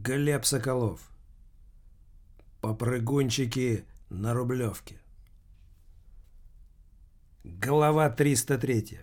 Глеб Соколов. Попрыгунчики на Рублевке. Глава 303.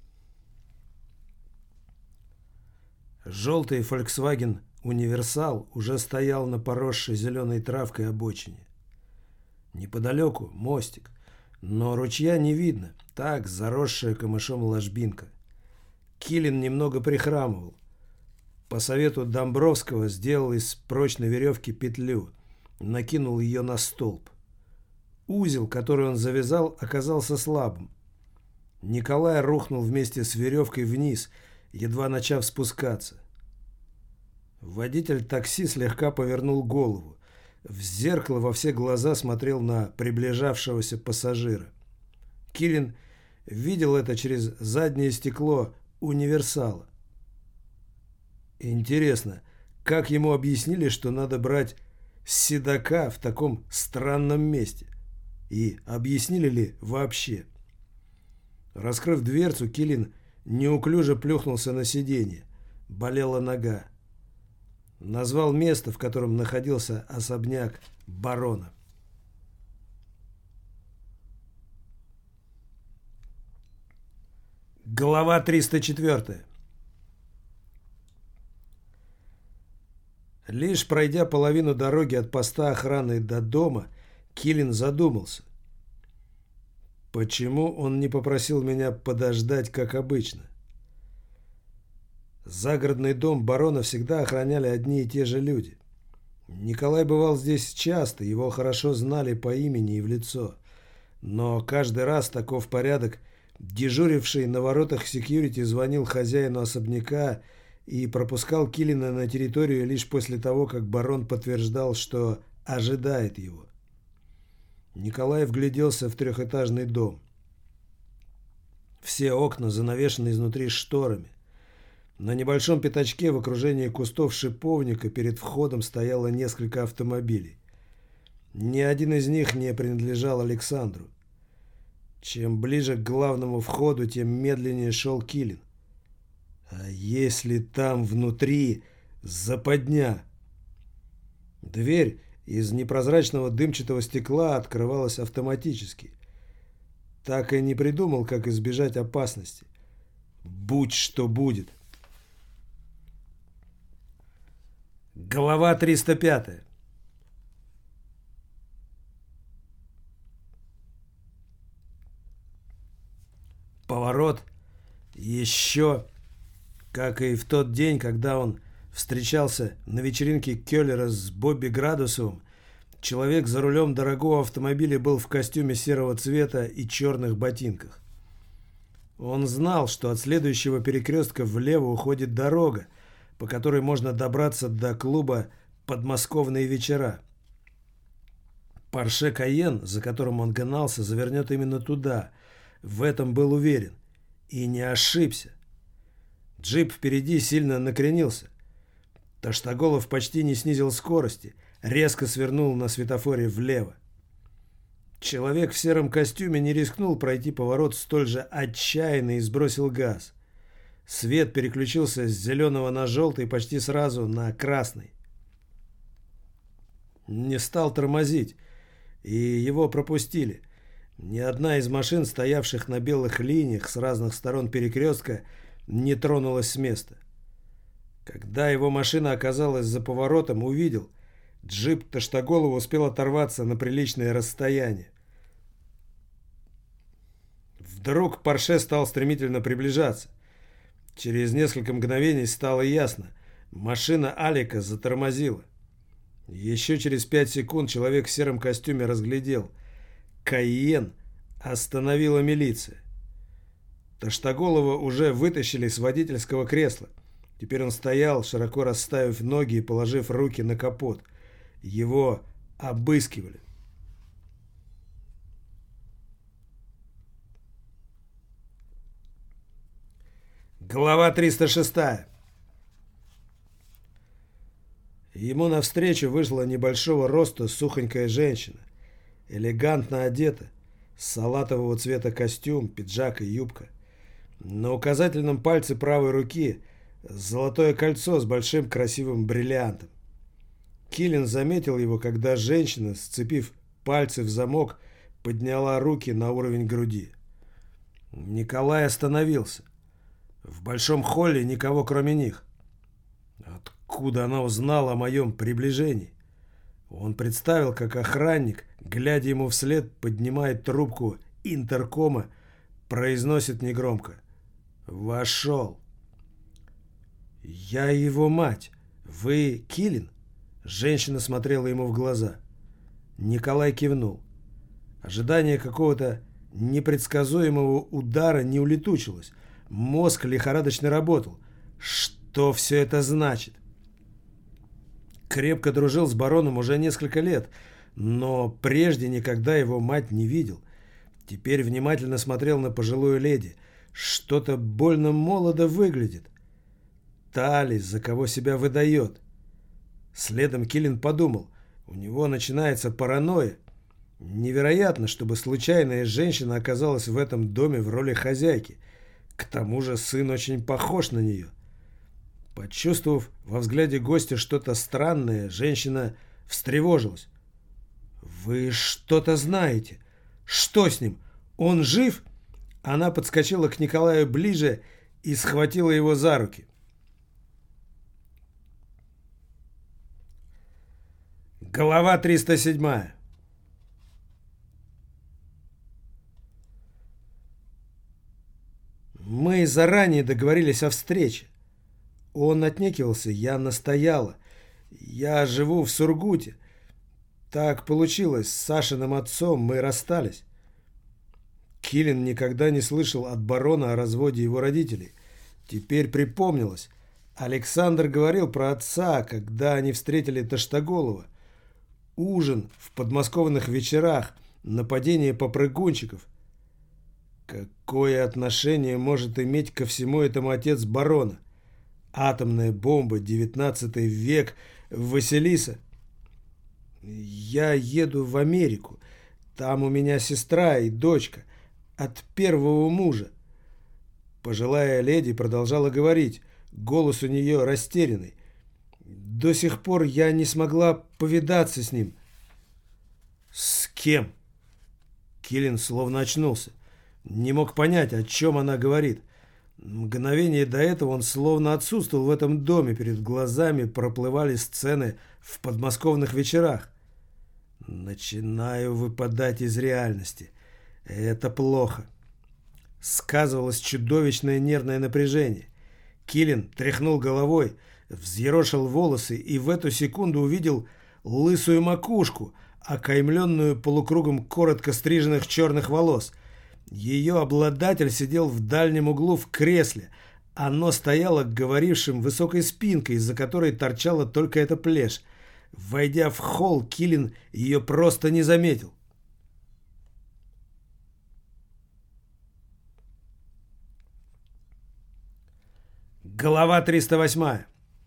Желтый Volkswagen Универсал уже стоял на поросшей зеленой травкой обочине. Неподалеку мостик, но ручья не видно, так заросшая камышом ложбинка. Килин немного прихрамывал. По совету Домбровского сделал из прочной веревки петлю, накинул ее на столб. Узел, который он завязал, оказался слабым. Николай рухнул вместе с веревкой вниз, едва начав спускаться. Водитель такси слегка повернул голову. В зеркало во все глаза смотрел на приближавшегося пассажира. Килин видел это через заднее стекло Универсала. Интересно, как ему объяснили, что надо брать седока в таком странном месте? И объяснили ли вообще? Раскрыв дверцу, Килин неуклюже плюхнулся на сиденье. Болела нога. Назвал место, в котором находился особняк барона. Глава 304. Лишь пройдя половину дороги от поста охраны до дома, Килин задумался. Почему он не попросил меня подождать, как обычно? Загородный дом барона всегда охраняли одни и те же люди. Николай бывал здесь часто, его хорошо знали по имени и в лицо. Но каждый раз таков порядок. Дежуривший на воротах секьюрити звонил хозяину особняка и пропускал Килина на территорию лишь после того, как барон подтверждал, что ожидает его. Николай вгляделся в трехэтажный дом. Все окна занавешены изнутри шторами. На небольшом пятачке в окружении кустов шиповника перед входом стояло несколько автомобилей. Ни один из них не принадлежал Александру. Чем ближе к главному входу, тем медленнее шел Килин. А если там внутри западня? Дверь из непрозрачного дымчатого стекла открывалась автоматически. Так и не придумал, как избежать опасности. Будь что будет. Глава 305. Поворот. Еще, как и в тот день, когда он встречался на вечеринке Келлера с Бобби Градусовым, человек за рулем дорогого автомобиля был в костюме серого цвета и черных ботинках. Он знал, что от следующего перекрестка влево уходит дорога, по которой можно добраться до клуба «Подмосковные вечера». Порше Кайен, за которым он гнался, завернет именно туда. В этом был уверен. И не ошибся. Джип впереди сильно накренился. Таштаголов почти не снизил скорости, резко свернул на светофоре влево. Человек в сером костюме не рискнул пройти поворот столь же отчаянно и сбросил газ. Свет переключился с зеленого на желтый почти сразу на красный. Не стал тормозить, и его пропустили. Ни одна из машин, стоявших на белых линиях с разных сторон перекрестка, не тронулась с места. Когда его машина оказалась за поворотом, увидел, джип Таштаголова успел оторваться на приличное расстояние. Вдруг Порше стал стремительно приближаться. Через несколько мгновений стало ясно. Машина Алика затормозила. Еще через 5 секунд человек в сером костюме разглядел. Кайен остановила милиция. Таштаголова уже вытащили с водительского кресла. Теперь он стоял, широко расставив ноги и положив руки на капот. Его обыскивали. Глава 306. Ему навстречу вышла небольшого роста сухонькая женщина. Элегантно одета. Салатового цвета костюм, пиджак и юбка. На указательном пальце правой руки золотое кольцо с большим красивым бриллиантом. Киллин заметил его, когда женщина, сцепив пальцы в замок, подняла руки на уровень груди. Николай остановился. В большом холле никого, кроме них. Откуда она узнала о моем приближении? Он представил, как охранник, глядя ему вслед, поднимает трубку интеркома, произносит негромко: «Вошел». «Я его мать. Вы Киллин?» Женщина смотрела ему в глаза. Николай кивнул. Ожидание какого-то непредсказуемого удара не улетучилось. Мозг лихорадочно работал. Что все это значит? Крепко дружил с бароном уже несколько лет, но прежде никогда его мать не видел. Теперь внимательно смотрел на пожилую леди. Что-то больно молодо выглядит. Та ли, за кого себя выдает? Следом Киллин подумал, у него начинается паранойя. Невероятно, чтобы случайная женщина оказалась в этом доме в роли хозяйки. К тому же сын очень похож на нее. Почувствовав во взгляде гостя что-то странное, женщина встревожилась. «Вы что-то знаете? Что с ним? Он жив?» Она подскочила к Николаю ближе и схватила его за руки. Глава 307. Мы заранее договорились о встрече. Он отнекивался, я настояла. Я живу в Сургуте. Так получилось, с Сашиным отцом мы расстались. Киллин никогда не слышал от барона о разводе его родителей. Теперь припомнилось. Александр говорил про отца, когда они встретили Таштоголова. Ужин в подмосковных вечерах, нападение попрыгунчиков. Какое отношение может иметь ко всему этому отец барона? Атомная бомба, 19 век, Василиса. Я еду в Америку. Там у меня сестра и дочка от первого мужа. Пожилая леди продолжала говорить. Голос у нее растерянный. До сих пор я не смогла повидаться с ним. С кем? Киллин словно очнулся. Не мог понять, о чем она говорит. Мгновение до этого он словно отсутствовал в этом доме. Перед глазами проплывали сцены в подмосковных вечерах. Начинаю выпадать из реальности. Это плохо. Сказывалось чудовищное нервное напряжение. Киллин тряхнул головой, взъерошил волосы и в эту секунду увидел лысую макушку, окаймленную полукругом коротко стриженных черных волос. Ее обладатель сидел в дальнем углу в кресле. Оно стояло к говорившим высокой спинкой, из-за которой торчала только эта плешь. Войдя в холл, Киллин ее просто не заметил. Глава 308.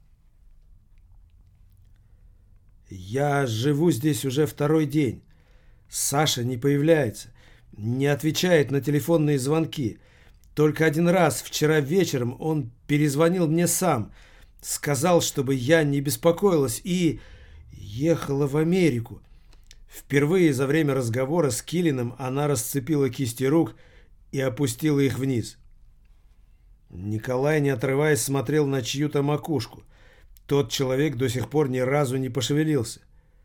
Я живу здесь уже второй день. Саша не появляется, не отвечает на телефонные звонки. Только один раз, вчера вечером, он перезвонил мне сам, сказал, чтобы я не беспокоилась, и ехала в Америку. Впервые за время разговора с Киллиным она расцепила кисти рук и опустила их вниз. Николай, не отрываясь, смотрел на чью-то макушку. Тот человек до сих пор ни разу не пошевелился.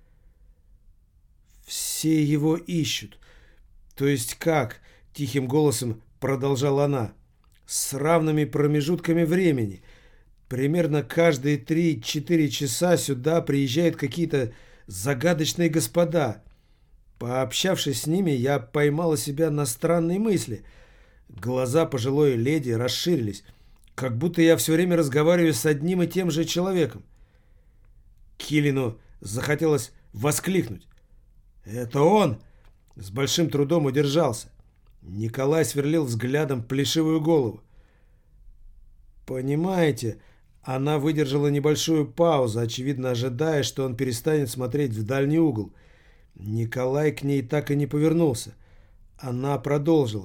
«Все его ищут. То есть как?» — тихим голосом продолжала она. «С равными промежутками времени. Примерно каждые 3-4 часа сюда приезжают какие-то загадочные господа. Пообщавшись с ними, я поймала себя на странной мысли. Глаза пожилой леди расширились, как будто я все время разговариваю с одним и тем же человеком. Киллину захотелось воскликнуть. «Это он!» С большим трудом удержался. Николай сверлил взглядом плешивую голову. «Понимаете...» Она выдержала небольшую паузу, очевидно ожидая, что он перестанет смотреть в дальний угол. Николай к ней так и не повернулся. Она продолжила.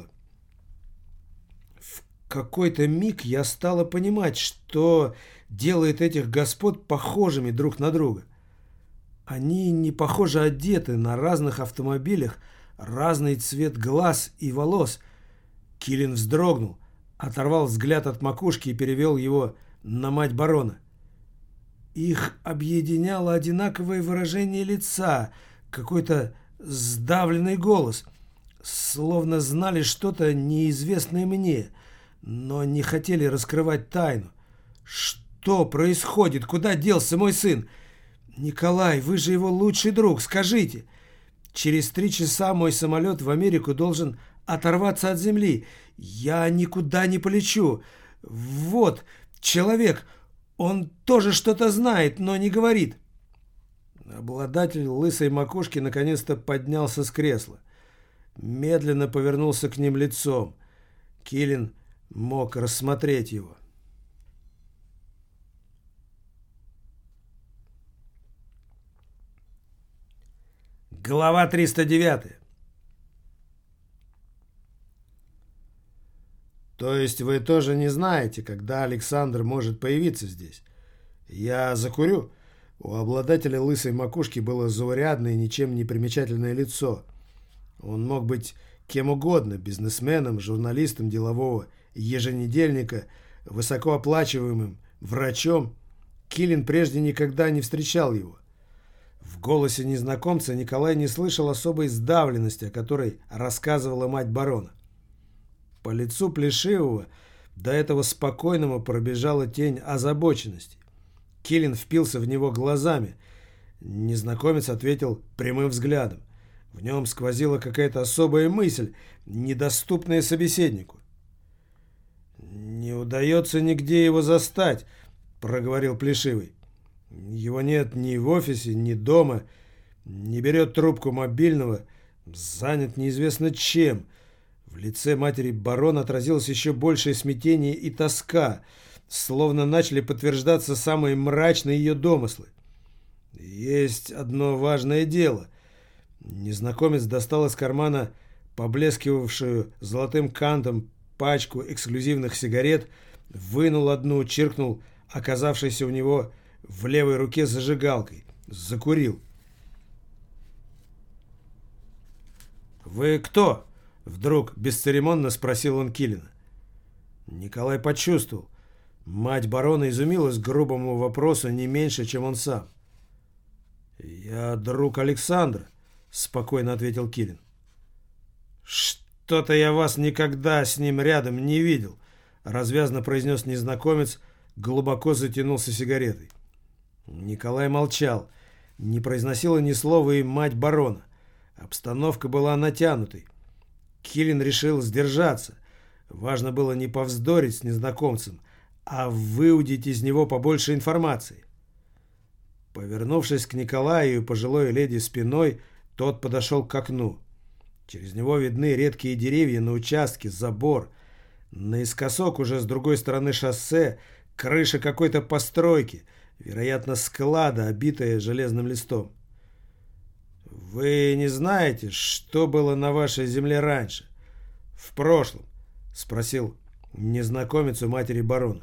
В какой-то миг я стала понимать, что делает этих господ похожими друг на друга. Они не похоже одеты, на разных автомобилях, разный цвет глаз и волос. Киллин вздрогнул, оторвал взгляд от макушки и перевел его на мать барона. Их объединяло одинаковое выражение лица, какой-то сдавленный голос, словно знали что-то неизвестное мне, но не хотели раскрывать тайну. Что происходит? Куда делся мой сын? Николай, вы же его лучший друг, скажите. Через 3 часа мой самолет в Америку должен оторваться от земли. Я никуда не полечу. Вот, человек, он тоже что-то знает, но не говорит. Обладатель лысой макушки наконец-то поднялся с кресла. Медленно повернулся к ним лицом. Киллин мог рассмотреть его. Глава 309. То есть вы тоже не знаете, когда Александр может появиться здесь? Я закурю. У обладателя лысой макушки было заурядное, ничем не примечательное лицо. Он мог быть кем угодно, бизнесменом, журналистом делового еженедельника, высокооплачиваемым врачом. Киллин прежде никогда не встречал его. В голосе незнакомца Николай не слышал особой сдавленности, о которой рассказывала мать барона. По лицу Плешивого, до этого спокойного, пробежала тень озабоченности. Киллин впился в него глазами. Незнакомец ответил прямым взглядом. В нем сквозила какая-то особая мысль, недоступная собеседнику. «Не удается нигде его застать», — проговорил Плешивый. «Его нет ни в офисе, ни дома, не берет трубку мобильного, занят неизвестно чем». В лице матери барона отразилось еще большее смятение и тоска, словно начали подтверждаться самые мрачные ее домыслы. «Есть одно важное дело». Незнакомец достал из кармана поблескивавшую золотым кантом пачку эксклюзивных сигарет, вынул одну, чиркнул оказавшейся у него в левой руке зажигалкой, закурил. «Вы кто?» — вдруг бесцеремонно спросил он Киллина. Николай почувствовал. Мать барона изумилась грубому вопросу не меньше, чем он сам. «Я друг Александра», — спокойно ответил Киллин. «Что-то я вас никогда с ним рядом не видел», — развязно произнес незнакомец, глубоко затянулся сигаретой. Николай молчал, не произносила ни слова и мать барона. Обстановка была натянутой. Киллин решил сдержаться. Важно было не повздорить с незнакомцем, а выудить из него побольше информации. Повернувшись к Николаю и пожилой леди спиной, тот подошел к окну. Через него видны редкие деревья на участке, забор. Наискосок уже с другой стороны шоссе крыша какой-то постройки, вероятно, склада, обитая железным листом. «Вы не знаете, что было на вашей земле раньше, в прошлом?» — спросил незнакомец у матери барона.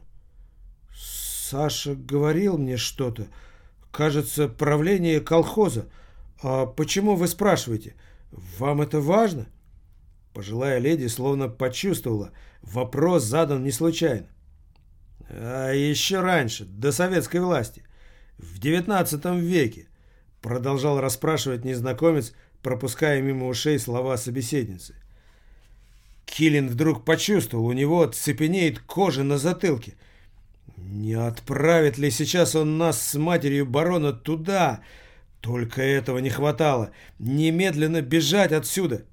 «Саша говорил мне что-то. Кажется, правление колхоза. А почему вы спрашиваете? Вам это важно?» Пожилая леди словно почувствовала, вопрос задан не случайно. «А еще раньше, до советской власти, в 19 веке», продолжал расспрашивать незнакомец, пропуская мимо ушей слова собеседницы. Киллин вдруг почувствовал, у него цепенеет кожа на затылке. Не отправит ли сейчас он нас с матерью барона туда? Только этого не хватало. Немедленно бежать отсюда.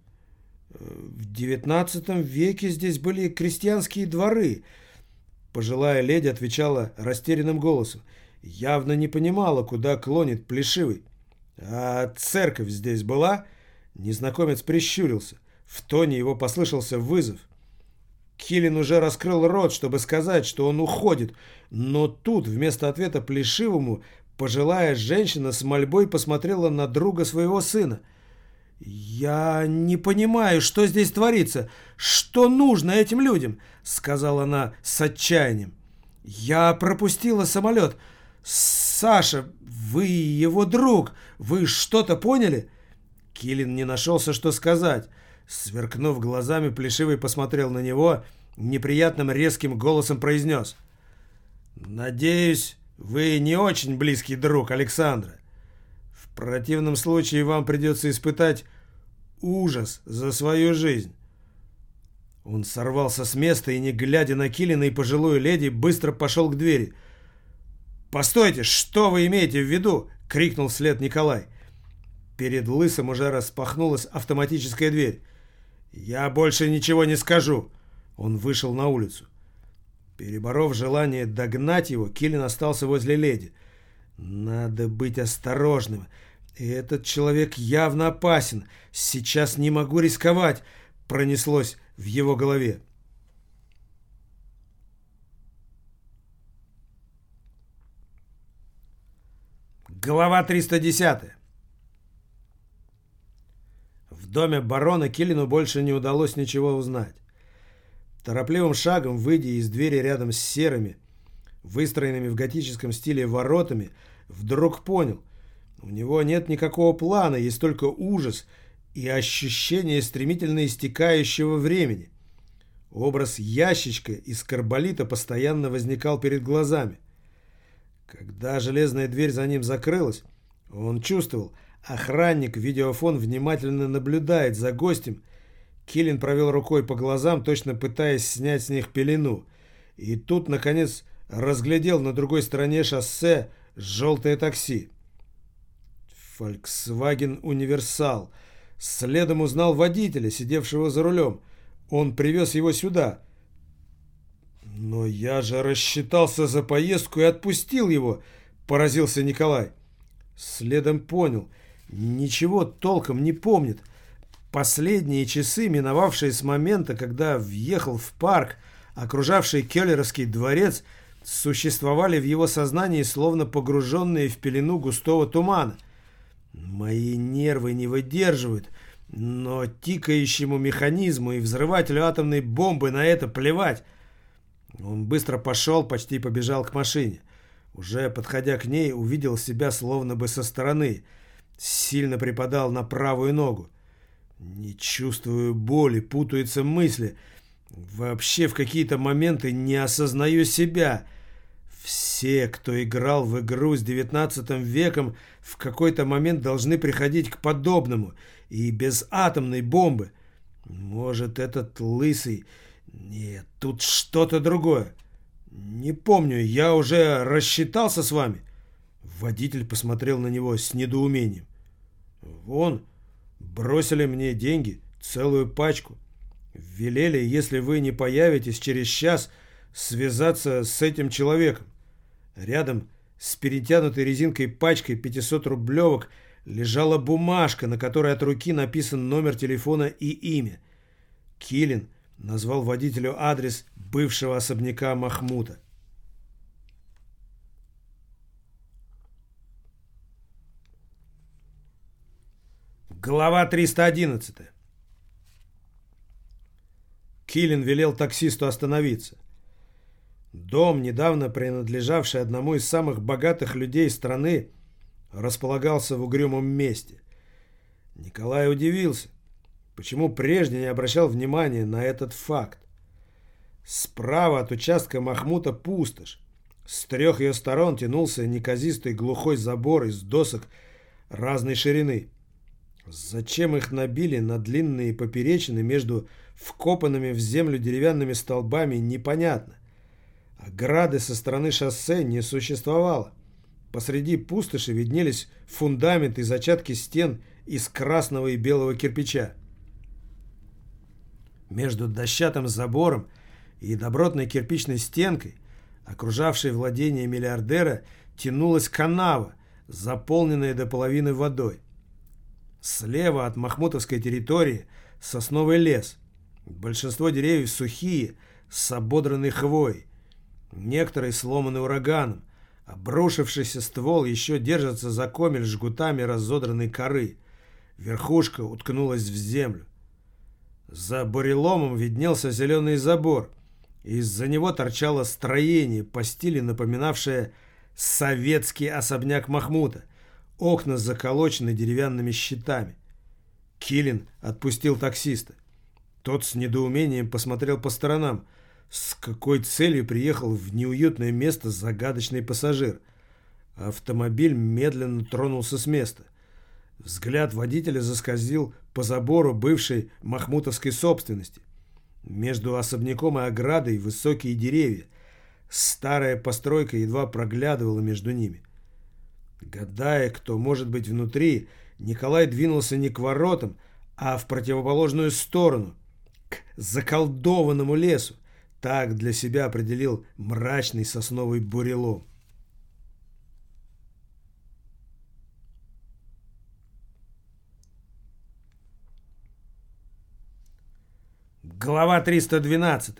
В 19 веке здесь были крестьянские дворы. Пожилая леди отвечала растерянным голосом. Явно не понимала, куда клонит Плешивый. «А церковь здесь была?» Незнакомец прищурился. В тоне его послышался вызов. Киллин уже раскрыл рот, чтобы сказать, что он уходит, но тут вместо ответа Плешивому пожилая женщина с мольбой посмотрела на друга своего сына. «Я не понимаю, что здесь творится, что нужно этим людям», — сказала она с отчаянием. «Я пропустила самолет. Саша, вы его друг! Вы что-то поняли?» Киллин не нашелся, что сказать. Сверкнув глазами, Плешивый посмотрел на него, неприятным резким голосом произнес: «Надеюсь, вы не очень близкий друг Александра. В противном случае вам придется испытать ужас за свою жизнь». Он сорвался с места и, не глядя на Киллина и пожилую леди, быстро пошел к двери. «Постойте, что вы имеете в виду?» — крикнул вслед Николай. Перед Лысым уже распахнулась автоматическая дверь. «Я больше ничего не скажу!» Он вышел на улицу. Переборов желание догнать его, Киллин остался возле леди. «Надо быть осторожным. Этот человек явно опасен. Сейчас не могу рисковать!» — пронеслось в его голове. Глава 310. В доме барона Киллину больше не удалось ничего узнать. Торопливым шагом, выйдя из двери рядом с серыми, выстроенными в готическом стиле воротами, вдруг понял: у него нет никакого плана, есть только ужас и ощущение стремительно истекающего времени. Образ ящичка из карболита постоянно возникал перед глазами. Когда железная дверь за ним закрылась, он чувствовал, охранник-видеофон внимательно наблюдает за гостем. Киллин провел рукой по глазам, точно пытаясь снять с них пелену. И тут, наконец, разглядел на другой стороне шоссе желтое такси. Volkswagen Универсал. Следом узнал водителя, сидевшего за рулем. Он привез его сюда. «Но я же рассчитался за поездку и отпустил его», — поразился Николай. Следом понял. Ничего толком не помнит. Последние часы, миновавшие с момента, когда въехал в парк, окружавший Келлеровский дворец, существовали в его сознании, словно погруженные в пелену густого тумана. Мои нервы не выдерживают, но тикающему механизму и взрывателю атомной бомбы на это плевать. Он быстро пошел, почти побежал к машине. Уже подходя к ней, увидел себя словно бы со стороны. Сильно припадал на правую ногу. Не чувствую боли, путаются мысли. Вообще в какие-то моменты не осознаю себя. Все, кто играл в игру с 19 веком, в какой-то момент должны приходить к подобному. И без атомной бомбы. Может, этот Лысый... Нет, тут что-то другое. Не помню, я уже рассчитался с вами. Водитель посмотрел на него с недоумением. Вон, бросили мне деньги, целую пачку. Велели, если вы не появитесь через час, связаться с этим человеком. Рядом с перетянутой резинкой пачкой 500-рублевок лежала бумажка, на которой от руки написан номер телефона и имя. Киллин назвал водителю адрес бывшего особняка Махмута. Глава 311. Киллин велел таксисту остановиться. Дом, недавно принадлежавший одному из самых богатых людей страны, располагался в угрюмом месте. Николай удивился, почему прежде не обращал внимания на этот факт. Справа от участка Махмута пустошь. С трех ее сторон тянулся неказистый глухой забор из досок разной ширины. Зачем их набили на длинные поперечины между вкопанными в землю деревянными столбами, непонятно. Ограды со стороны шоссе не существовало. Посреди пустоши виднелись фундамент и зачатки стен из красного и белого кирпича. Между дощатым забором и добротной кирпичной стенкой, окружавшей владение миллиардера, тянулась канава, заполненная до половины водой. Слева от махмутовской территории сосновый лес. Большинство деревьев сухие, с ободранной хвоей. Некоторые сломаны ураганом. Обрушившийся ствол еще держится за комель жгутами разодранной коры. Верхушка уткнулась в землю. За буреломом виднелся зеленый забор. Из-за него торчало строение, по стилю напоминавшее советский особняк Махмута. Окна заколочены деревянными щитами. Килин отпустил таксиста. Тот с недоумением посмотрел по сторонам. С какой целью приехал в неуютное место загадочный пассажир? Автомобиль медленно тронулся с места. Взгляд водителя заскользил по забору бывшей махмутовской собственности. Между особняком и оградой высокие деревья. Старая постройка едва проглядывала между ними. Гадая, кто может быть внутри, Николай двинулся не к воротам, а в противоположную сторону, к заколдованному лесу. Так для себя определил мрачный сосновый бурелом. Глава 312.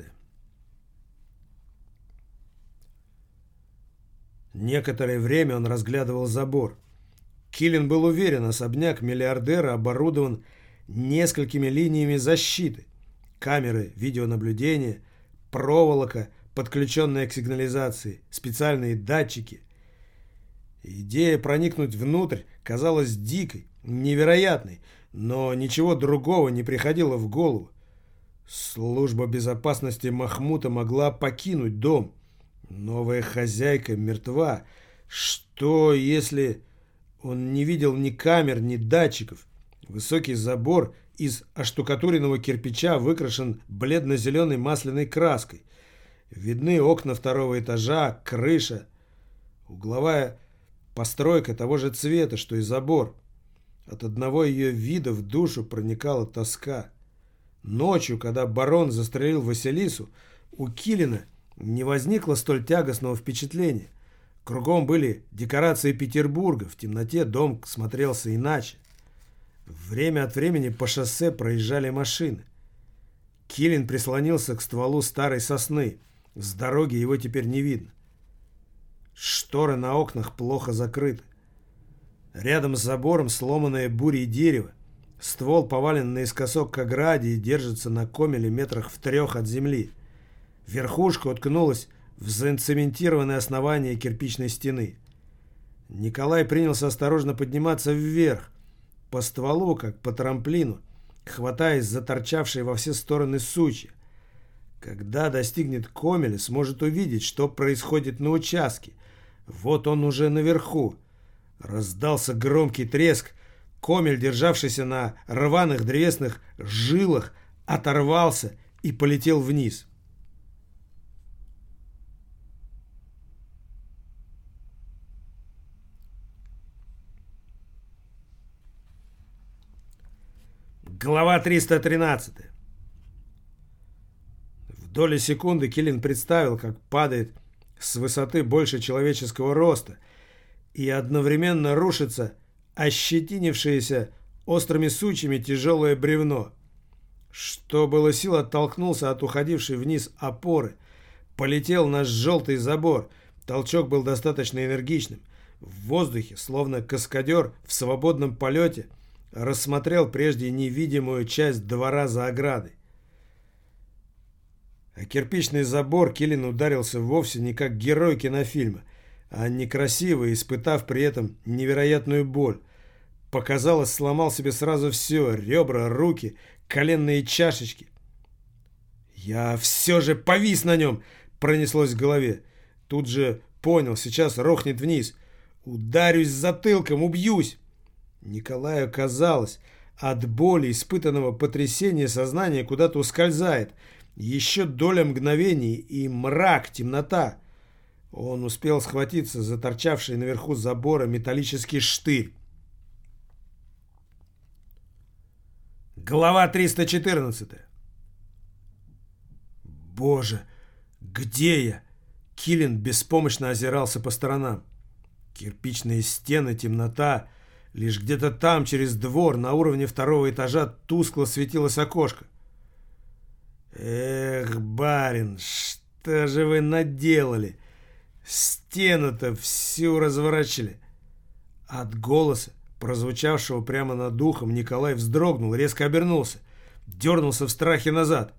Некоторое время он разглядывал забор. Килин был уверен, особняк миллиардера оборудован несколькими линиями защиты. Камеры видеонаблюдения, проволока, подключенная к сигнализации, специальные датчики. Идея проникнуть внутрь казалась дикой, невероятной, но ничего другого не приходило в голову. Служба безопасности Махмута могла покинуть дом. Новая хозяйка мертва. Что, если он не видел ни камер, ни датчиков? Высокий забор из оштукатуренного кирпича выкрашен бледно-зеленой масляной краской. Видны окна второго этажа, крыша. Угловая постройка того же цвета, что и забор. От одного ее вида в душу проникала тоска. Ночью, когда барон застрелил Василису, у Килина не возникло столь тягостного впечатления. Кругом были декорации Петербурга, в темноте дом смотрелся иначе. Время от времени по шоссе проезжали машины. Килин прислонился к стволу старой сосны. С дороги его теперь не видно. Шторы на окнах плохо закрыты. Рядом с забором сломанное бурей дерево. Ствол повален наискосок к ограде и держится на комеле метрах в 3 от земли. Верхушка уткнулась в зацементированное основание кирпичной стены. Николай принялся осторожно подниматься вверх, по стволу, как по трамплину, хватаясь за торчавшие во все стороны сучья. Когда достигнет комеля, сможет увидеть, что происходит на участке. Вот он уже наверху. Раздался громкий треск. Комель, державшийся на рваных древесных жилах, оторвался и полетел вниз. Глава 313. В доли секунды Килин представил, как падает с высоты больше человеческого роста и одновременно рушится ощетинившееся острыми сучьями тяжелое бревно. Что было сил, оттолкнулся от уходившей вниз опоры. Полетел на желтый забор. Толчок был достаточно энергичным. В воздухе, словно каскадер в свободном полете, рассмотрел прежде невидимую часть двора за оградой. А кирпичный забор Килин ударился вовсе не как герой кинофильма, а некрасиво, испытав при этом невероятную боль. Показалось, сломал себе сразу все: ребра, руки, коленные чашечки. «Я все же повис на нем!» — пронеслось в голове. Тут же понял, сейчас рухнет вниз. «Ударюсь затылком, убьюсь!» Николаю казалось, от боли, испытанного потрясения, сознание куда-то ускользает. Еще доля мгновений, и мрак, темнота. Он успел схватиться за торчавший наверху забора металлический штырь. Глава 314. «Боже, где я?» Килин беспомощно озирался по сторонам. Кирпичные стены, темнота. Лишь где-то там, через двор, на уровне 2-го этажа, тускло светилось окошко. «Эх, барин, что же вы наделали? Стену-то всю разворачивали!» От голоса, прозвучавшего прямо над ухом, Николай вздрогнул, резко обернулся, дернулся в страхе назад.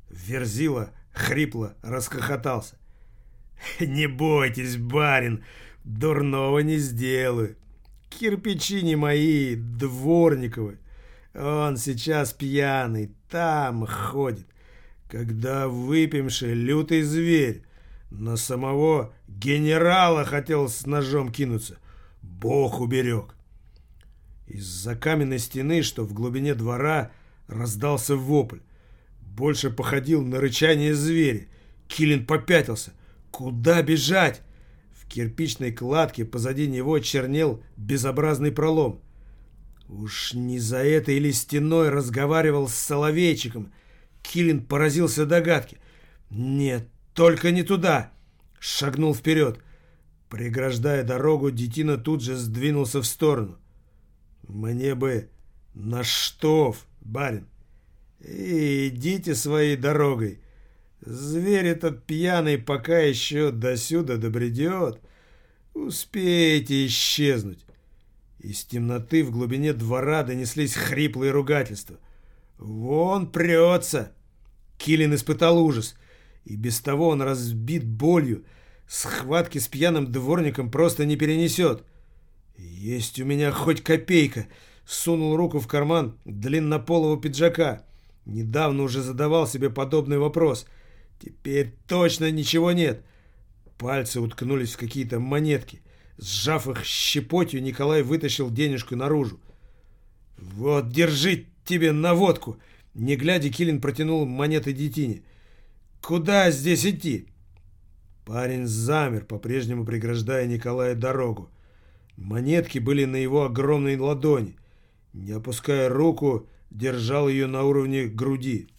Верзила хрипло расхохотался. «Не бойтесь, барин, дурного не сделаю. Кирпичи не мои, Дворниковы. Он сейчас пьяный, там ходит. Когда выпьемши, лютый зверь. На самого генерала хотел с ножом кинуться. Бог уберег. Из-за каменной стены, что в глубине двора, раздался вопль. Больше походил на рычание зверя. Киллин попятился. Куда бежать? В кирпичной кладке позади него чернел безобразный пролом. Уж не за этой или стеной разговаривал с соловейчиком. Киллин поразился догадке. Нет, только не туда. Шагнул вперед. Преграждая дорогу, детина тут же сдвинулся в сторону. Мне бы на штоф, барин. Идите своей дорогой. Зверь этот пьяный пока еще досюда добредет. Успеете исчезнуть. Из темноты в глубине двора донеслись хриплые ругательства. Вон прется. Киллин испытал ужас. И без того он разбит болью. Схватки с пьяным дворником просто не перенесет. Есть у меня хоть копейка. Сунул руку в карман длиннополого пиджака. Недавно уже задавал себе подобный вопрос. Теперь точно ничего нет. Пальцы уткнулись в какие-то монетки. Сжав их щепотью, Николай вытащил денежку наружу. «Вот, держи тебе на водку!» Не глядя, Киллин протянул монеты детине. «Куда здесь идти?» Парень замер, по-прежнему преграждая Николаю дорогу. Монетки были на его огромной ладони. Не опуская руку, держал ее на уровне груди.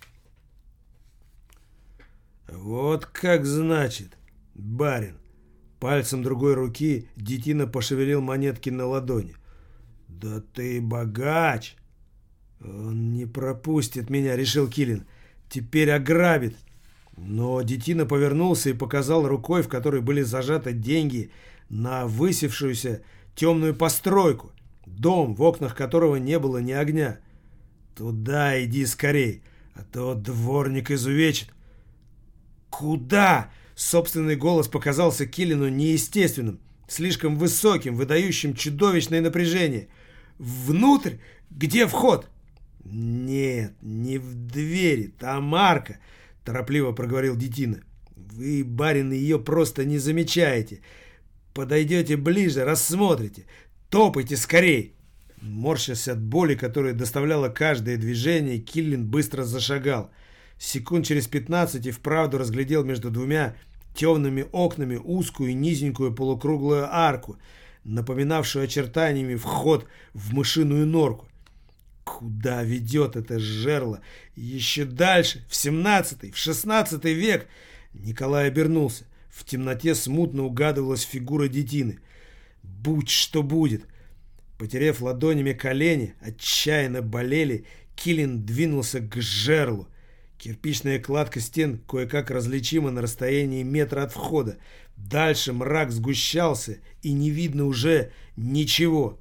«Вот как значит, барин!» Пальцем другой руки детина пошевелил монетки на ладони. «Да ты богач!» «Он не пропустит меня», — решил Киллин. «Теперь ограбит». Но детина повернулся и показал рукой, в которой были зажаты деньги, на высевшуюся темную постройку, дом, в окнах которого не было ни огня. «Туда иди скорей, а то дворник изувечит». «Куда?» Собственный голос показался Киллину неестественным, слишком высоким, выдающим чудовищное напряжение. «Внутрь? Где вход?» «Нет, не в двери, там арка», — торопливо проговорил детина. «Вы, барин, ее просто не замечаете. Подойдете ближе, рассмотрите. Топайте скорей!» Морщась от боли, которая доставляла каждое движение, Киллин быстро зашагал. Секунд через 15 и вправду разглядел между двумя темными окнами узкую низенькую полукруглую арку, напоминавшую очертаниями вход в мышиную норку. Куда ведет это жерло? Еще дальше, в 17-й, в 16-й век. Николай обернулся. В темноте смутно угадывалась фигура детины. Будь что будет. Потерев ладонями колени, отчаянно болели, Киллин двинулся к жерлу. Кирпичная кладка стен кое-как различима на расстоянии метра от входа. Дальше мрак сгущался, и не видно уже ничего.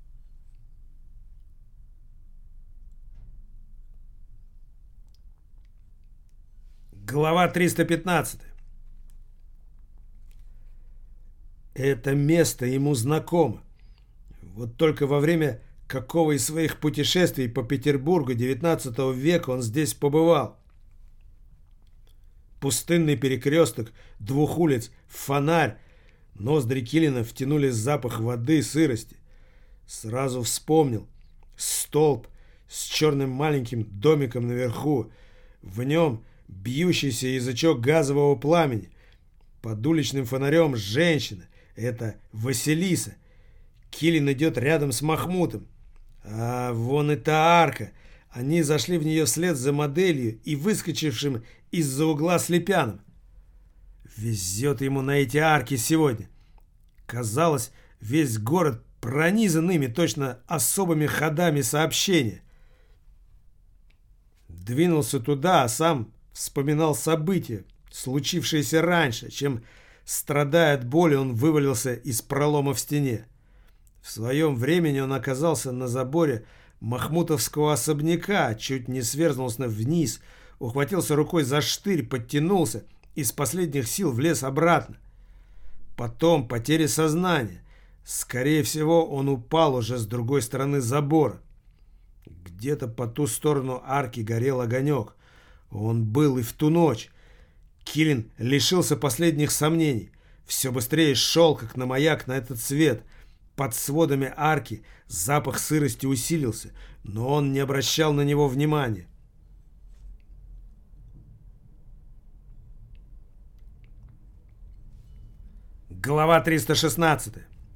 Глава 315. Это место ему знакомо. Вот только во время какого из своих путешествий по Петербургу XIX века он здесь побывал. Пустынный перекресток двух улиц, фонарь. Ноздри Киллина втянули запах воды и сырости. Сразу вспомнил. Столб с черным маленьким домиком наверху. В нем бьющийся язычок газового пламени. Под уличным фонарем женщина. Это Василиса. Киллин идет рядом с Махмутом. А вон эта арка. Они зашли в нее вслед за моделью и выскочившим из-за угла Слепяном. Везет ему на эти арки сегодня. Казалось, весь город пронизан ими точно особыми ходами сообщения. Двинулся туда, а сам вспоминал события, случившиеся раньше, чем, страдая от боли, он вывалился из пролома в стене. В своем времени он оказался на заборе махмутовского особняка, чуть не сверзнулся вниз, ухватился рукой за штырь, подтянулся и с последних сил влез обратно. Потом потеря сознания. Скорее всего, он упал уже с другой стороны забора. Где-то по ту сторону арки горел огонек. Он был и в ту ночь. Киллин лишился последних сомнений. Все быстрее шел, как на маяк, на этот свет. Под сводами арки запах сырости усилился, но он не обращал на него внимания. Глава 316.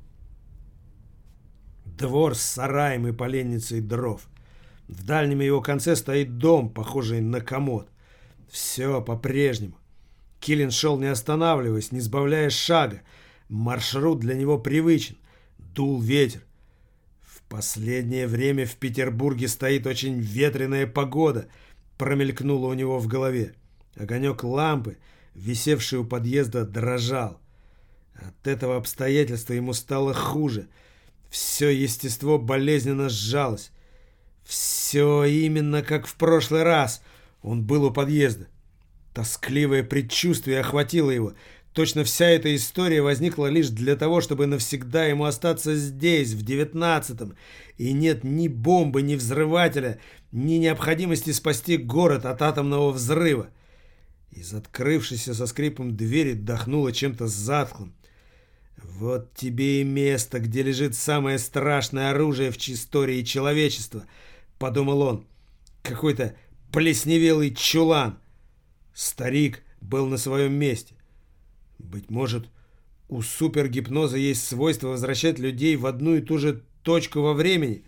Двор с сараем и поленницей дров. В дальнем его конце стоит дом, похожий на комод. Все по-прежнему. Киллин шел, не останавливаясь, не сбавляя шага. Маршрут для него привычен. Дул ветер. В последнее время в Петербурге стоит очень ветреная погода, промелькнуло у него в голове. Огонек лампы, висевший у подъезда, дрожал. От этого обстоятельства ему стало хуже. Все естество болезненно сжалось. Все именно как в прошлый раз. Он был у подъезда. Тоскливое предчувствие охватило его. Точно вся эта история возникла лишь для того, чтобы навсегда ему остаться здесь, в 19-м. И нет ни бомбы, ни взрывателя, ни необходимости спасти город от атомного взрыва. Из открывшейся со скрипом двери дохнуло чем-то затхлым. Вот тебе и место, где лежит самое страшное оружие в истории человечества, подумал он. Какой-то плесневелый чулан. Старик был на своем месте. Быть может, у супергипноза есть свойство возвращать людей в одну и ту же точку во времени.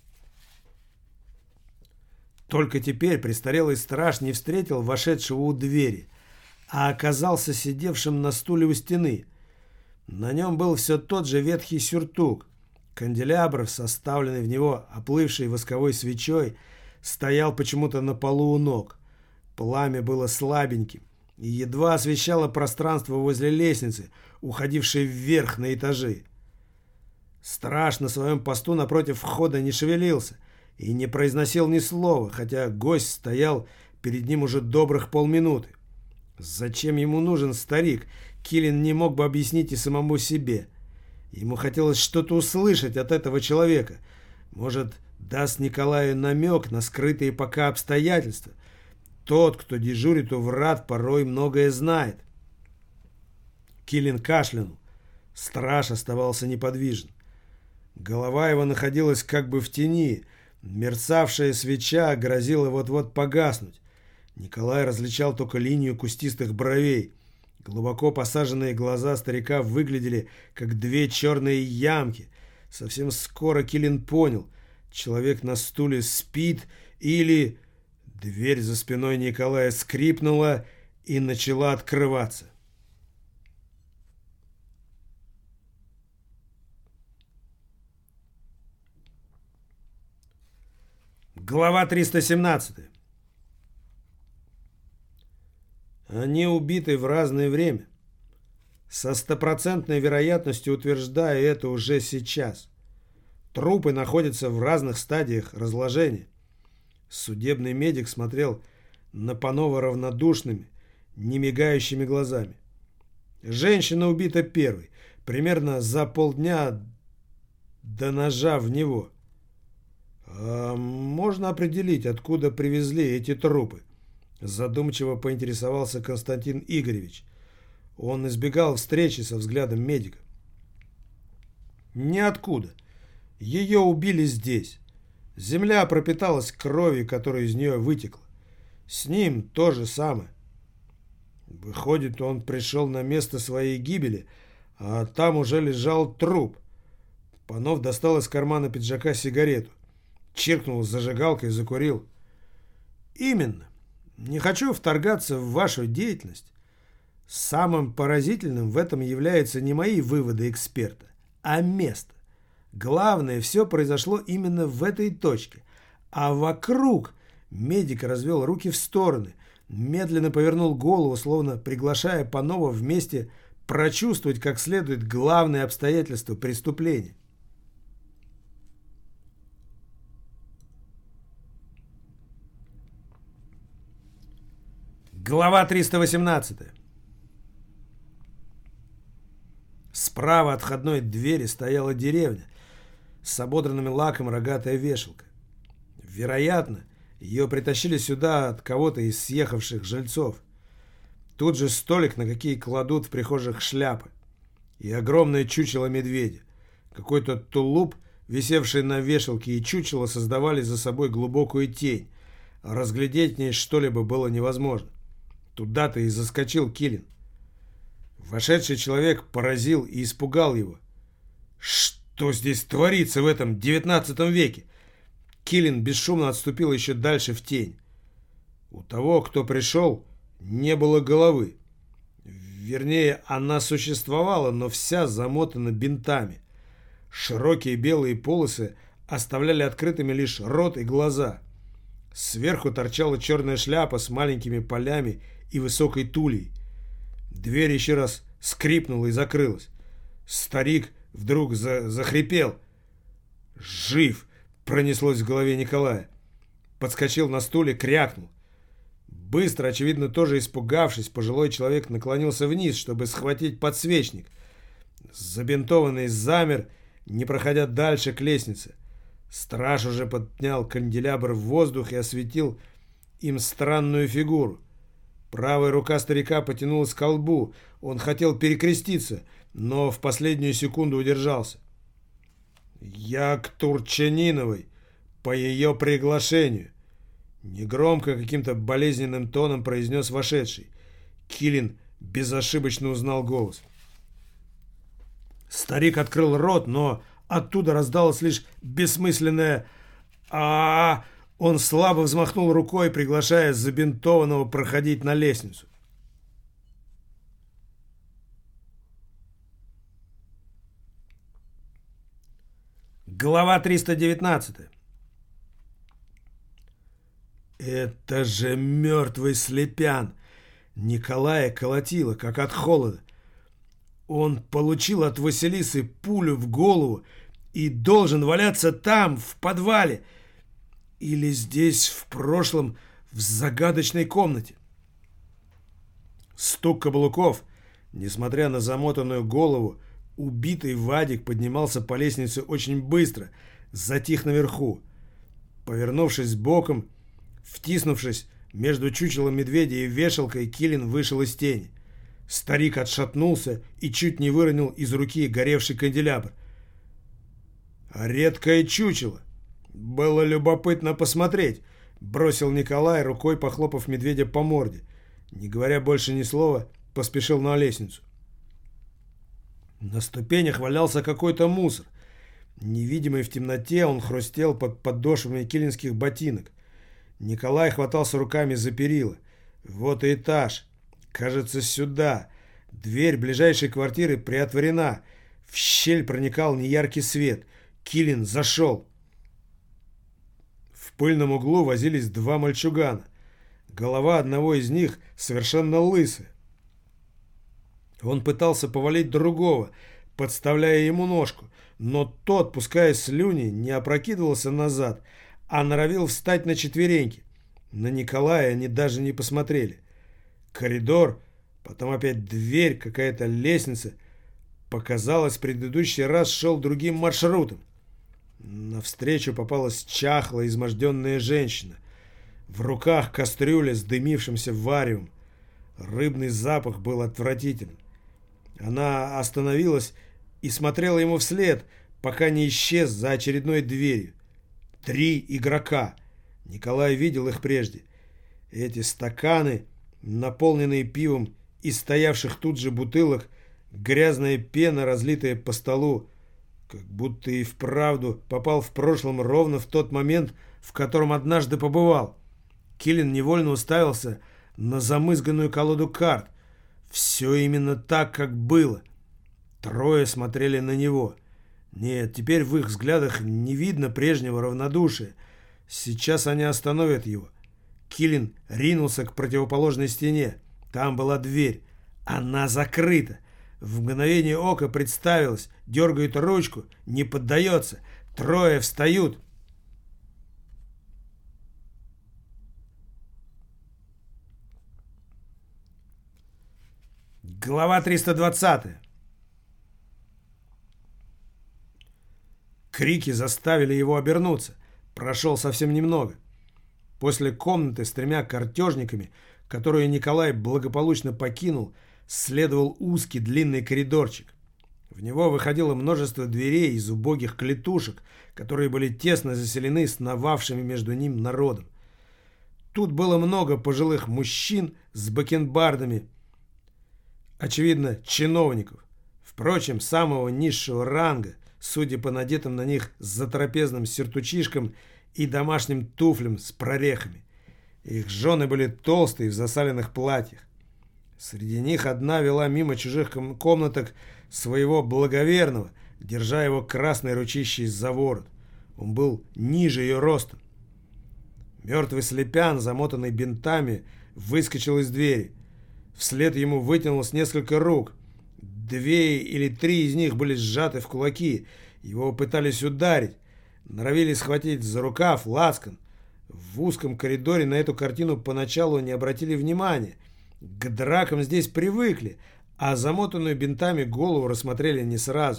Только теперь престарелый страж не встретил вошедшего у двери, а оказался сидевшим на стуле у стены. На нем был все тот же ветхий сюртук. Канделябр, составленный в него оплывшей восковой свечой, стоял почему-то на полу у ног. Пламя было слабеньким и едва освещало пространство возле лестницы, уходившей вверх на этажи. Страж на своем посту напротив входа не шевелился и не произносил ни слова, хотя гость стоял перед ним уже добрых полминуты. Зачем ему нужен старик, Киллин не мог бы объяснить и самому себе. Ему хотелось что-то услышать от этого человека. Может, даст Николаю намек на скрытые пока обстоятельства. Тот, кто дежурит у врат, порой многое знает. Киллин кашлянул. Страж оставался неподвижен. Голова его находилась как бы в тени. Мерцавшая свеча грозила вот-вот погаснуть. Николай различал только линию кустистых бровей. Глубоко посаженные глаза старика выглядели, как две черные ямки. Совсем скоро Киллин понял. Человек на стуле спит или... Дверь за спиной Николая скрипнула и начала открываться. Глава 317. Они убиты в разное время. Со стопроцентной вероятностью утверждаю это уже сейчас. Трупы находятся в разных стадиях разложения. Судебный медик смотрел на Панова равнодушными, не мигающими глазами. Женщина убита первой, примерно за полдня до ножа в него. Можно определить, откуда привезли эти трупы? Задумчиво поинтересовался Константин Игоревич. Он избегал встречи со взглядом медика. Ниоткуда. Ее убили здесь. Земля пропиталась кровью, которая из нее вытекла. С ним то же самое. Выходит, он пришел на место своей гибели, а там уже лежал труп. Панов достал из кармана пиджака сигарету. Чиркнул зажигалкой и закурил. Именно. Не хочу вторгаться в вашу деятельность. Самым поразительным в этом являются не мои выводы эксперта, а место. Главное, все произошло именно в этой точке. А вокруг медик развел руки в стороны, медленно повернул голову, словно приглашая Панова вместе прочувствовать как следует главные обстоятельства преступления. Глава 318. Справа от входной двери стояла деревня с ободранными лаком рогатая вешалка. Вероятно, ее притащили сюда от кого-то из съехавших жильцов. Тут же столик, на какие кладут в прихожих шляпы. И огромное чучело медведя. Какой-то тулуп, висевший на вешалке, и чучело создавали за собой глубокую тень. Разглядеть в ней что-либо было невозможно. Туда-то и заскочил Киллин. Вошедший человек поразил и испугал его. Что здесь творится в этом 19 веке? Киллин бесшумно отступил еще дальше в тень. У того, кто пришел, не было головы. Вернее, она существовала, но вся замотана бинтами. Широкие белые полосы оставляли открытыми лишь рот и глаза. Сверху торчала черная шляпа с маленькими полями и высокой тулей. Дверь еще раз скрипнула и закрылась. Старик вдруг захрипел. «Жив!» — пронеслось в голове Николая. Подскочил на стуле, крякнул. Быстро, очевидно, тоже испугавшись, пожилой человек наклонился вниз, чтобы схватить подсвечник. Забинтованный замер, не проходя дальше к лестнице. Страж уже поднял канделябр в воздух и осветил им странную фигуру. Правая рука старика потянулась к колбу. Он хотел перекреститься, но в последнюю секунду удержался. «Я к Турчаниновой, по ее приглашению», — негромко, каким-то болезненным тоном произнес вошедший. Киллин безошибочно узнал голос. Старик открыл рот, но оттуда раздалось лишь бессмысленное «А-а-а». Он слабо взмахнул рукой, приглашая забинтованного проходить на лестницу. Глава 319. Это же мертвый Слепян. Николая колотило, как от холода. Он получил от Василисы пулю в голову и должен валяться там, в подвале. Или здесь, в прошлом, в загадочной комнате. Стук каблуков, несмотря на замотанную голову, убитый Вадик поднимался по лестнице очень быстро, затих наверху. Повернувшись боком, втиснувшись между чучелом медведя и вешалкой, Киллин вышел из тени. Старик отшатнулся и чуть не выронил из руки горевший канделябр. «Редкое чучело. Было любопытно посмотреть», — бросил Николай, рукой похлопав медведя по морде. Не говоря больше ни слова, поспешил на лестницу. На ступенях валялся какой-то мусор. Невидимый в темноте, он хрустел под подошвами киллинских ботинок. Николай хватался руками за перила. Вот и этаж. Кажется, сюда. Дверь ближайшей квартиры приотворена. В щель проникал неяркий свет. Киллин зашел. В пыльном углу возились два мальчугана. Голова одного из них совершенно лысая. Он пытался повалить другого, подставляя ему ножку, но тот, пуская слюни, не опрокидывался назад, а норовил встать на четвереньки. На Николая они даже не посмотрели. Коридор, потом опять дверь, какая-то лестница. Показалось, в предыдущий раз шел другим маршрутом. Навстречу попалась чахлая, изможденная женщина. В руках кастрюля с дымившимся варевом. Рыбный запах был отвратительным. Она остановилась и смотрела ему вслед, пока не исчез за очередной дверью. 3 игрока. Николай видел их прежде. Эти стаканы, наполненные пивом из стоявших тут же бутылок, грязная пена, разлитая по столу, как будто и вправду попал в прошлом ровно в тот момент, в котором однажды побывал. Киллин невольно уставился на замызганную колоду карт. Все именно так, как было. 3 смотрели на него. Нет, теперь в их взглядах не видно прежнего равнодушия. Сейчас они остановят его. Киллин ринулся к противоположной стене. Там была дверь. Она закрыта. В мгновение ока представилось. Дергает ручку. Не поддается. 3 встают. Глава 320. Крики заставили его обернуться. Прошел совсем немного. После комнаты с 3 картежниками, которую Николай благополучно покинул, следовал узкий длинный коридорчик. В него выходило множество дверей из убогих клетушек, которые были тесно заселены сновавшими между ним народом. Тут было много пожилых мужчин с бакенбардами, очевидно, чиновников. Впрочем, самого низшего ранга, судя по надетым на них затрапезным сюртучишкам и домашним туфлям с прорехами. Их жены были толстые в засаленных платьях. Среди них одна вела мимо чужих комнаток своего благоверного, держа его красной ручищей за ворот. Он был ниже ее ростом. Мертвый Слепян, замотанный бинтами, выскочил из двери. Вслед ему вытянулось несколько рук. 2 или 3 из них были сжаты в кулаки. Его пытались ударить. Норовили схватить за рукав, лацкан. В узком коридоре на эту картину поначалу не обратили внимания. К дракам здесь привыкли, а замотанную бинтами голову рассмотрели не сразу.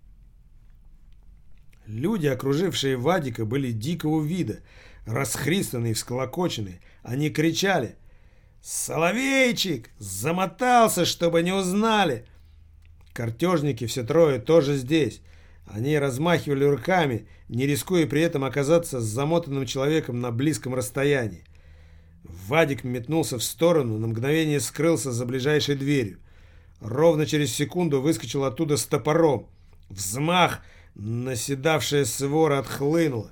Люди, окружившие Вадика, были дикого вида, расхристанные, всколокоченные. Они кричали: «Соловейчик! Замотался, чтобы не узнали!» Картежники, все 3, тоже здесь. Они размахивали руками, не рискуя при этом оказаться с замотанным человеком на близком расстоянии. Вадик метнулся в сторону, на мгновение скрылся за ближайшей дверью. Ровно через секунду выскочил оттуда с топором. Взмах, наседавшая свора отхлынула.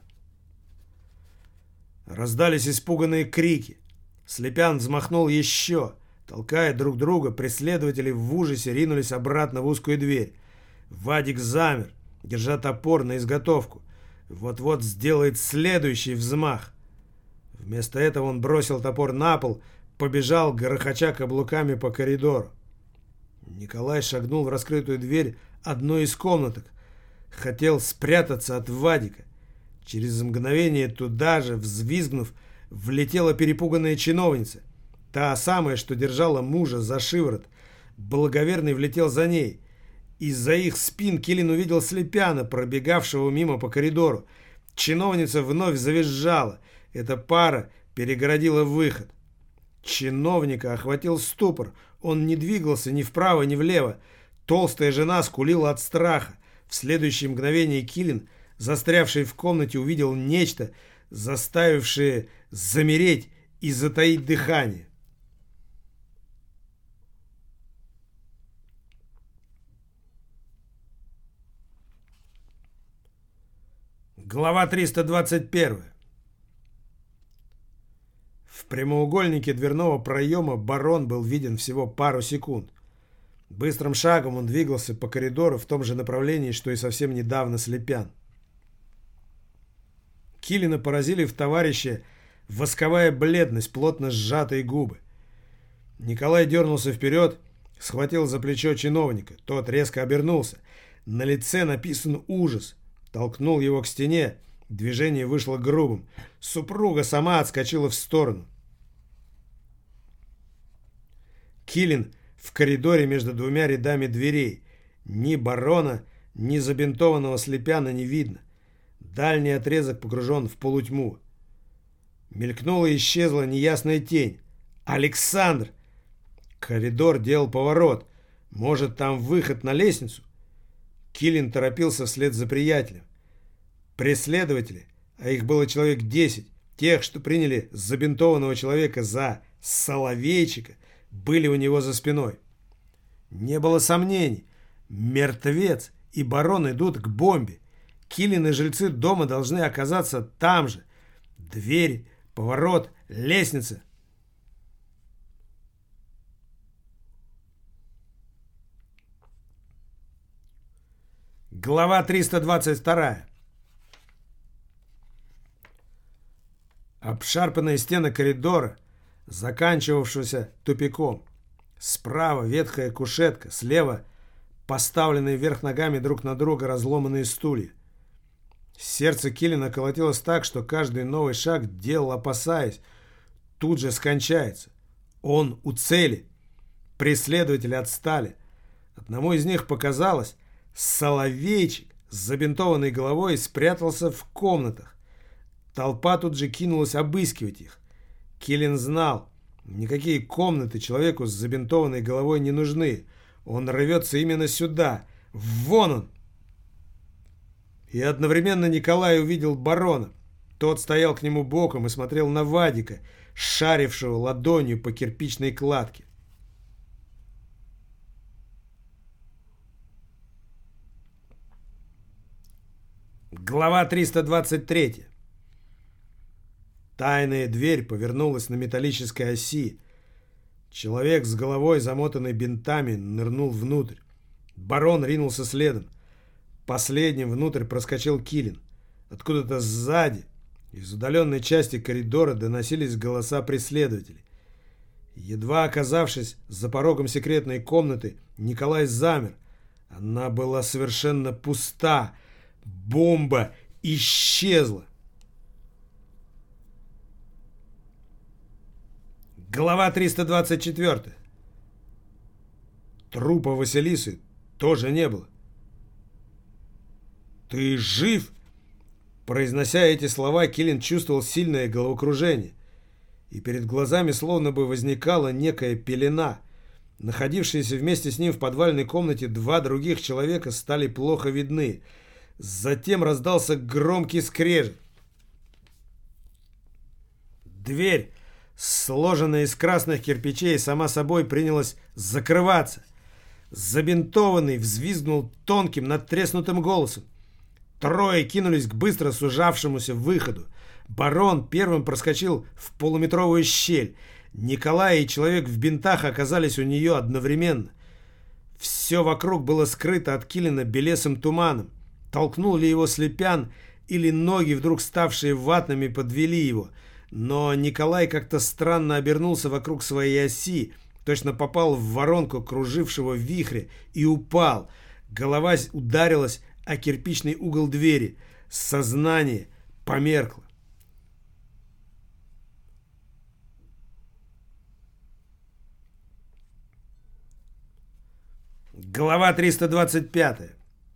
Раздались испуганные крики. Слепян взмахнул еще. Толкая друг друга, преследователи в ужасе ринулись обратно в узкую дверь. Вадик замер, держа топор на изготовку. Вот-вот сделает следующий взмах. Вместо этого он бросил топор на пол, побежал, грохоча каблуками по коридору. Николай шагнул в раскрытую дверь одной из комнаток. Хотел спрятаться от Вадика. Через мгновение туда же, взвизгнув, влетела перепуганная чиновница. Та самая, что держала мужа за шиворот. Благоверный влетел за ней. Из-за их спин Килин увидел Слепяна, пробегавшего мимо по коридору. Чиновница вновь завизжала. Эта пара перегородила выход. Чиновника охватил ступор. Он не двигался ни вправо, ни влево. Толстая жена скулила от страха. В следующее мгновение Килин, застрявший в комнате, увидел нечто, заставившее замереть и затаить дыхание. Глава 321. В прямоугольнике дверного проема барон был виден всего пару секунд. Быстрым шагом он двигался по коридору в том же направлении, что и совсем недавно Слепян. Килина поразили в товарище восковая бледность, плотно сжатые губы. Николай дернулся вперед, схватил за плечо чиновника. Тот резко обернулся. На лице написан ужас. Толкнул его к стене. Движение вышло грубым. Супруга сама отскочила в сторону. Килин в коридоре между 2 рядами дверей. Ни барона, ни забинтованного Слепяна не видно. Дальний отрезок погружен в полутьму. Мелькнула и исчезла неясная тень. Александр! Коридор делал поворот. Может, там выход на лестницу? Килин торопился вслед за приятелем. Преследователи, а их было человек 10, тех, что приняли забинтованного человека за Соловейчика, были у него за спиной. Не было сомнений. Мертвец и барон идут к бомбе. Килин и жильцы дома должны оказаться там же. Дверь, поворот, лестница. Глава 322. Обшарпанные стены коридора, заканчивавшегося тупиком. Справа ветхая кушетка, слева поставленные вверх ногами друг на друга разломанные стулья. Сердце Килина колотилось так, что каждый новый шаг делал, опасаясь, тут же скончается. Он у цели. Преследователи отстали. Одному из них показалось: Соловейчик с забинтованной головой и спрятался в комнатах. Толпа тут же кинулась обыскивать их. Киллин знал, никакие комнаты человеку с забинтованной головой не нужны. Он рвется именно сюда. Вон он! И одновременно Николай увидел барона. Тот стоял к нему боком и смотрел на Вадика, шарившего ладонью по кирпичной кладке. Глава 323. Тайная дверь повернулась на металлической оси. Человек с головой, замотанной бинтами, нырнул внутрь. Барон ринулся следом. Последним внутрь проскочил Киллин. Откуда-то сзади, из удаленной части коридора, доносились голоса преследователей. Едва оказавшись за порогом секретной комнаты, Николай замер. Она была совершенно пуста. Бомба исчезла. Глава 324. Трупа Василисы тоже не было. «Ты жив?» Произнося эти слова, Киллин чувствовал сильное головокружение. И перед глазами словно бы возникала некая пелена. Находившиеся вместе с ним в подвальной комнате два других человека стали плохо видны. Затем раздался громкий скрежет. Дверь, сложенная из красных кирпичей, сама собой принялась закрываться. Забинтованный взвизгнул тонким, надтреснутым голосом. Трое кинулись к быстро сужавшемуся выходу. Барон первым проскочил в полуметровую щель. Николай и человек в бинтах оказались у нее одновременно. Все вокруг было скрыто от Киллина белесым туманом. Толкнул ли его Слепян, или ноги, вдруг ставшие ватными, подвели его. Но Николай как-то странно обернулся вокруг своей оси, точно попал в воронку кружившего вихря и упал. Голова ударилась о кирпичный угол двери. Сознание померкло. Глава 325.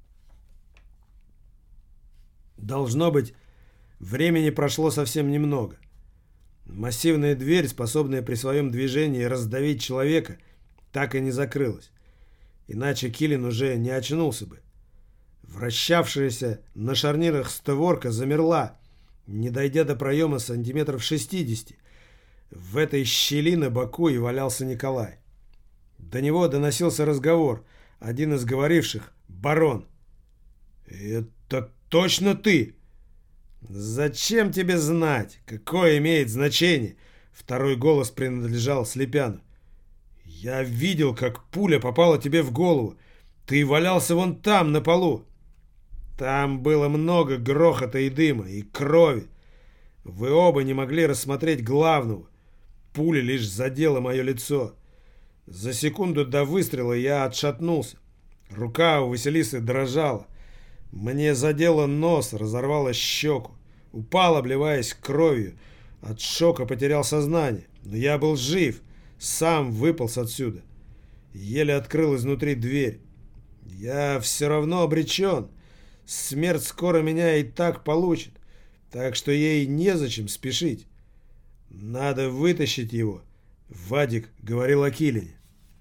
Должно быть, времени прошло совсем немного. Массивная дверь, способная при своем движении раздавить человека, так и не закрылась. Иначе Киллин уже не очнулся бы. Вращавшаяся на шарнирах створка замерла, не дойдя до проема сантиметров 60. В этой щели на боку и валялся Николай. До него доносился разговор. Один из говоривших — барон. «Это точно ты?» «Зачем тебе знать? Какое имеет значение?» Второй голос принадлежал Слепяну. «Я видел, как пуля попала тебе в голову. Ты валялся вон там, на полу». Там было много грохота и дыма, и крови. Вы оба не могли рассмотреть главного. Пуля лишь задела мое лицо. За секунду до выстрела я отшатнулся. Рука у Василисы дрожала. Мне задело нос, разорвало щеку. Упал, обливаясь кровью. От шока потерял сознание. Но я был жив. Сам выполз отсюда. Еле открыл изнутри дверь. Я все равно обречен. Смерть скоро меня и так получит. Так что ей незачем спешить. Надо вытащить его. Вадик говорил о Киллине.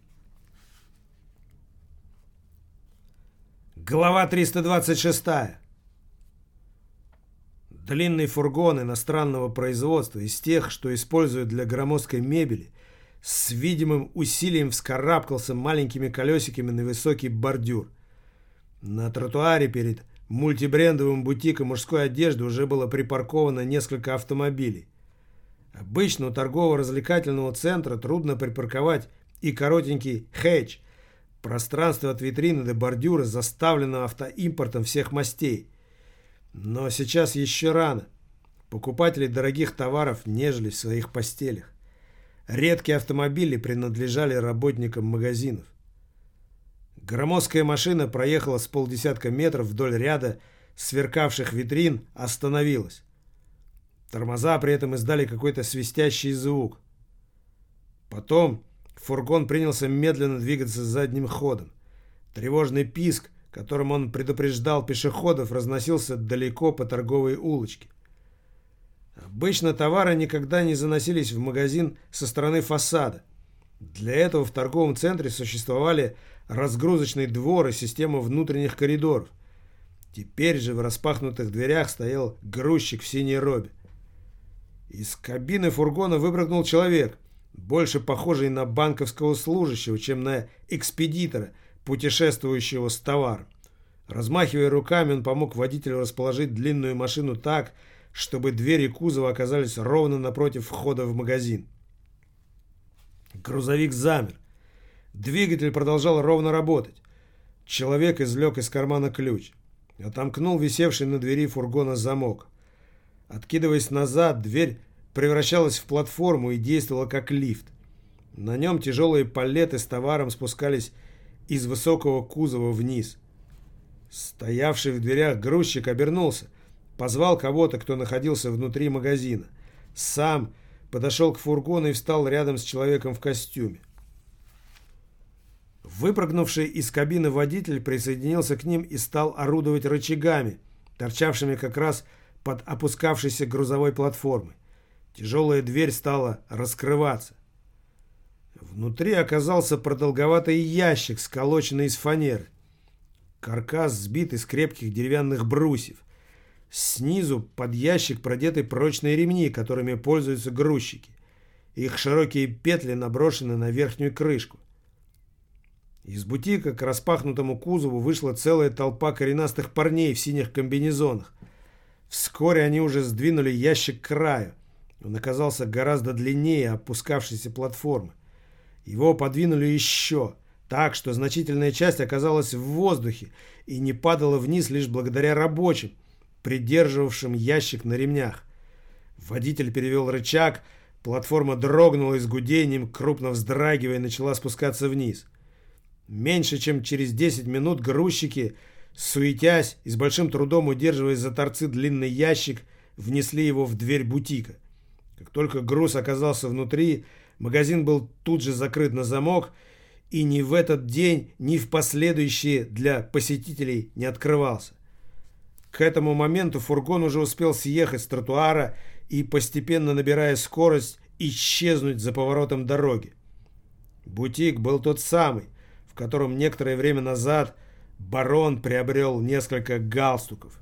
Глава 326. Длинный фургон иностранного производства, из тех, что используют для громоздкой мебели, с видимым усилием вскарабкался маленькими колесиками на высокий бордюр. На тротуаре перед мультибрендовым бутиком мужской одежды уже было припарковано несколько автомобилей. Обычно у торгово-развлекательного центра трудно припарковать и коротенький хэтч. Пространство от витрины до бордюра заставлено автоимпортом всех мастей. Но сейчас еще рано. Покупатели дорогих товаров нежились в своих постелях. Редкие автомобили принадлежали работникам магазинов. Громоздкая машина проехала с полдесятка метров вдоль ряда сверкавших витрин, остановилась. Тормоза при этом издали какой-то свистящий звук. Потом фургон принялся медленно двигаться задним ходом. Тревожный писк которым он предупреждал пешеходов, разносился далеко по торговой улочке. Обычно товары никогда не заносились в магазин со стороны фасада. Для этого в торговом центре существовали разгрузочный двор и система внутренних коридоров. Теперь же в распахнутых дверях стоял грузчик в синей робе. Из кабины фургона выпрыгнул человек, больше похожий на банковского служащего, чем на экспедитора, путешествующего с товаром. Размахивая руками, он помог водителю расположить длинную машину так, чтобы двери кузова оказались ровно напротив входа в магазин. Грузовик замер. Двигатель продолжал ровно работать. Человек извлек из кармана ключ. Отомкнул висевший на двери фургона замок. Откидываясь назад, дверь превращалась в платформу и действовала как лифт. На нем тяжелые палеты с товаром спускались из высокого кузова вниз. Стоявший в дверях грузчик обернулся, позвал кого-то, кто находился внутри магазина. Сам подошел к фургону и встал рядом с человеком в костюме. Выпрыгнувший из кабины водитель присоединился к ним и стал орудовать рычагами, торчавшими как раз под опускавшейся грузовой платформой. Тяжелая дверь стала раскрываться. Внутри оказался продолговатый ящик, сколоченный из фанеры. Каркас сбит из крепких деревянных брусьев. Снизу под ящик продеты прочные ремни, которыми пользуются грузчики. Их широкие петли наброшены на верхнюю крышку. Из бутика к распахнутому кузову вышла целая толпа коренастых парней в синих комбинезонах. Вскоре они уже сдвинули ящик к краю. Он оказался гораздо длиннее опускавшейся платформы. Его подвинули еще, так что значительная часть оказалась в воздухе и не падала вниз лишь благодаря рабочим, придерживавшим ящик на ремнях. Водитель перевел рычаг, платформа дрогнула и с гудением, крупно вздрагивая, начала спускаться вниз. Меньше чем через 10 минут грузчики, суетясь и с большим трудом удерживаясь за торцы длинный ящик, внесли его в дверь бутика. Как только груз оказался внутри, магазин был тут же закрыт на замок и ни в этот день, ни в последующие для посетителей не открывался. К этому моменту фургон уже успел съехать с тротуара и, постепенно набирая скорость, исчезнуть за поворотом дороги. Бутик был тот самый, в котором некоторое время назад барон приобрел несколько галстуков.